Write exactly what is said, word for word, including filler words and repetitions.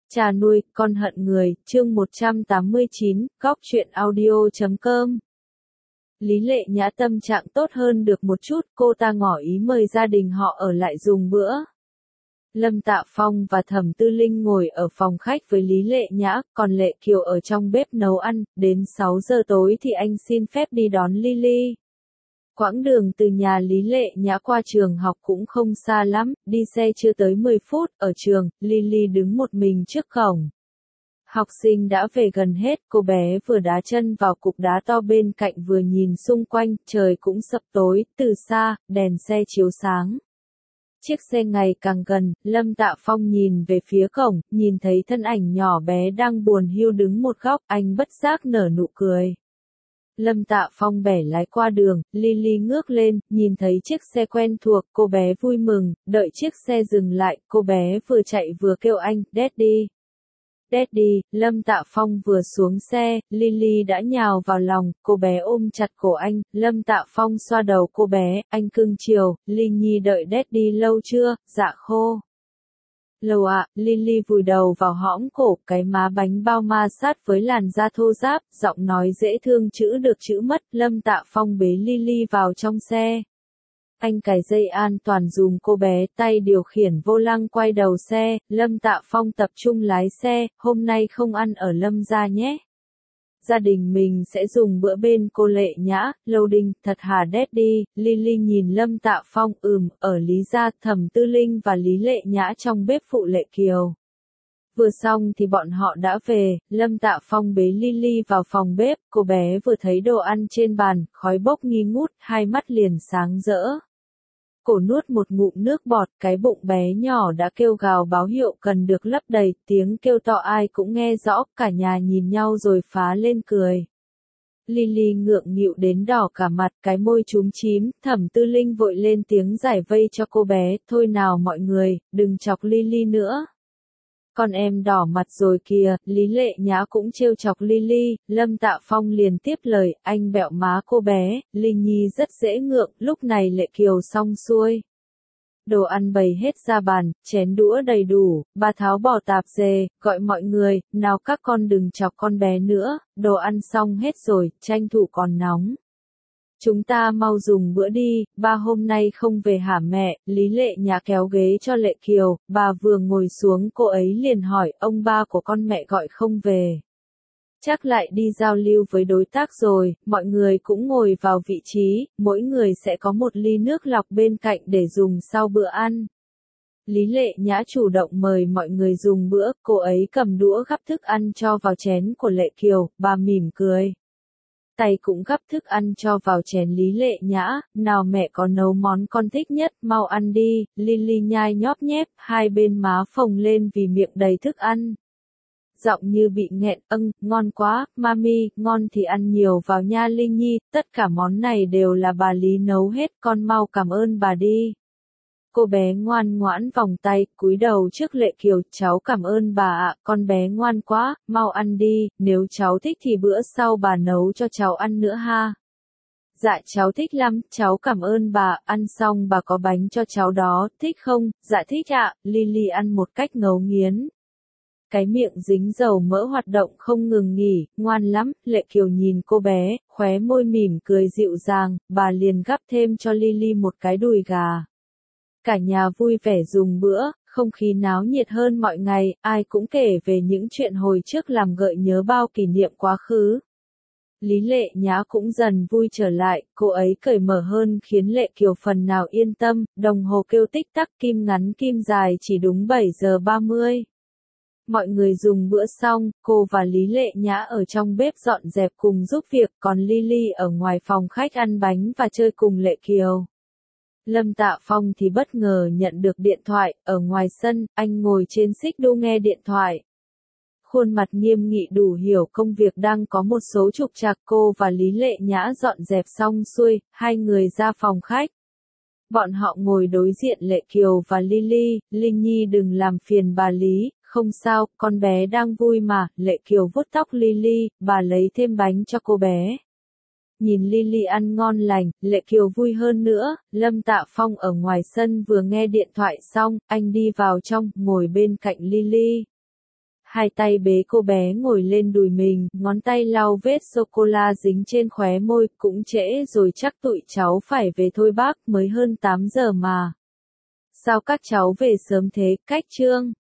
Cha nuôi, con hận người, chương một trăm tám mươi chín, góc truyện audio chấm com. Lý Lệ Nhã tâm trạng tốt hơn được một chút, cô ta ngỏ ý mời gia đình họ ở lại dùng bữa. Lâm Tạ Phong và Thẩm Tư Linh ngồi ở phòng khách với Lý Lệ Nhã, còn Lệ Kiều ở trong bếp nấu ăn, đến sáu giờ tối thì anh xin phép đi đón Lily. Quãng đường từ nhà Lý Lệ Nhã qua trường học cũng không xa lắm, đi xe chưa tới mười phút, ở trường, Lily đứng một mình trước cổng. Học sinh đã về gần hết, cô bé vừa đá chân vào cục đá to bên cạnh vừa nhìn xung quanh, trời cũng sập tối, từ xa, đèn xe chiếu sáng. Chiếc xe ngày càng gần, Lâm Tạ Phong nhìn về phía cổng, nhìn thấy thân ảnh nhỏ bé đang buồn hiu đứng một góc, anh bất giác nở nụ cười. Lâm Tạ Phong bẻ lái qua đường, Lily ngước lên, nhìn thấy chiếc xe quen thuộc, cô bé vui mừng, đợi chiếc xe dừng lại, cô bé vừa chạy vừa kêu anh, Daddy. Daddy, Lâm Tạ Phong vừa xuống xe, Lily đã nhào vào lòng, cô bé ôm chặt cổ anh, Lâm Tạ Phong xoa đầu cô bé, anh cưng chiều, Linh đợi Daddy lâu chưa, dạ khô. Lâu ạ, à, Lily vùi đầu vào hõm cổ, cái má bánh bao ma sát với làn da thô ráp, giọng nói dễ thương chữ được chữ mất, Lâm Tạ Phong bế Lily vào trong xe. Anh cài dây an toàn dùm cô bé, tay điều khiển vô lăng quay đầu xe, Lâm Tạ Phong tập trung lái xe, hôm nay không ăn ở Lâm gia nhé. Gia đình mình sẽ dùng bữa bên cô Lệ Nhã, loading, thật hả Daddy, Lily nhìn Lâm Tạ Phong, ừm, ở Lý gia, Thẩm Tư Linh và Lý Lệ Nhã trong bếp phụ Lệ Kiều. Vừa xong thì bọn họ đã về, Lâm Tạ Phong bế Lily vào phòng bếp, cô bé vừa thấy đồ ăn trên bàn, khói bốc nghi ngút, hai mắt liền sáng rỡ. Cổ nuốt một ngụm nước bọt, cái bụng bé nhỏ đã kêu gào báo hiệu cần được lấp đầy, tiếng kêu to ai cũng nghe rõ, cả nhà nhìn nhau rồi phá lên cười. Lily ngượng nghịu đến đỏ cả mặt, cái môi chúm chím, Thẩm Tư Linh vội lên tiếng giải vây cho cô bé, thôi nào mọi người, đừng chọc Lily nữa. Con em đỏ mặt rồi kìa, Lý Lệ Nhã cũng trêu chọc Lily, Lâm Tạ Phong liền tiếp lời, anh bẹo má cô bé, Linh Nhi rất dễ ngượng, lúc này Lệ Kiều xong xuôi. Đồ ăn bày hết ra bàn, chén đũa đầy đủ, bà tháo bỏ tạp dề, gọi mọi người, nào các con đừng chọc con bé nữa, đồ ăn xong hết rồi, tranh thủ còn nóng. Chúng ta mau dùng bữa đi, ba hôm nay không về hả mẹ, Lý Lệ Nhã kéo ghế cho Lệ Kiều, bà vừa ngồi xuống cô ấy liền hỏi, ông ba của con mẹ gọi không về. Chắc lại đi giao lưu với đối tác rồi, mọi người cũng ngồi vào vị trí, mỗi người sẽ có một ly nước lọc bên cạnh để dùng sau bữa ăn. Lý Lệ Nhã chủ động mời mọi người dùng bữa, cô ấy cầm đũa gắp thức ăn cho vào chén của Lệ Kiều, bà mỉm cười. Tay cũng gắp thức ăn cho vào chén Lý Lệ Nhã, nào mẹ có nấu món con thích nhất, mau ăn đi, Lily nhai nhóp nhép, hai bên má phồng lên vì miệng đầy thức ăn. Giọng như bị nghẹn, âng, ngon quá, mami, ngon thì ăn nhiều vào nha Linh Nhi, tất cả món này đều là bà Lý nấu hết, con mau cảm ơn bà đi. Cô bé ngoan ngoãn vòng tay, cúi đầu trước Lệ Kiều, cháu cảm ơn bà ạ, con bé ngoan quá, mau ăn đi, nếu cháu thích thì bữa sau bà nấu cho cháu ăn nữa ha. Dạ cháu thích lắm, cháu cảm ơn bà, ăn xong bà có bánh cho cháu đó, thích không? Dạ thích ạ, Lily ăn một cách ngấu nghiến. Cái miệng dính dầu mỡ hoạt động không ngừng nghỉ, ngoan lắm, Lệ Kiều nhìn cô bé, khóe môi mỉm cười dịu dàng, bà liền gắp thêm cho Lily một cái đùi gà. Cả nhà vui vẻ dùng bữa, không khí náo nhiệt hơn mọi ngày, ai cũng kể về những chuyện hồi trước làm gợi nhớ bao kỷ niệm quá khứ. Lý Lệ Nhã cũng dần vui trở lại, cô ấy cởi mở hơn khiến Lệ Kiều phần nào yên tâm, đồng hồ kêu tích tắc kim ngắn kim dài chỉ đúng bảy giờ ba mươi. Mọi người dùng bữa xong, cô và Lý Lệ Nhã ở trong bếp dọn dẹp cùng giúp việc, còn Lily ở ngoài phòng khách ăn bánh và chơi cùng Lệ Kiều. Lâm Tạ Phong thì bất ngờ nhận được điện thoại, ở ngoài sân, anh ngồi trên xích đu nghe điện thoại. Khuôn mặt nghiêm nghị đủ hiểu công việc đang có một số trục trặc, cô và Lý Lệ Nhã dọn dẹp xong xuôi, hai người ra phòng khách. Bọn họ ngồi đối diện Lệ Kiều và Lily, Linh Nhi đừng làm phiền bà Lý, không sao, con bé đang vui mà, Lệ Kiều vuốt tóc Lily, bà lấy thêm bánh cho cô bé. Nhìn Lily ăn ngon lành, Lệ Kiều vui hơn nữa, Lâm Tạ Phong ở ngoài sân vừa nghe điện thoại xong, anh đi vào trong, ngồi bên cạnh Lily. hai tay bế cô bé ngồi lên đùi mình, ngón tay lau vết sô-cô-la dính trên khóe môi, cũng trễ rồi chắc tụi cháu phải về thôi bác, mới hơn tám giờ mà. Sao các cháu về sớm thế, Cách Trương?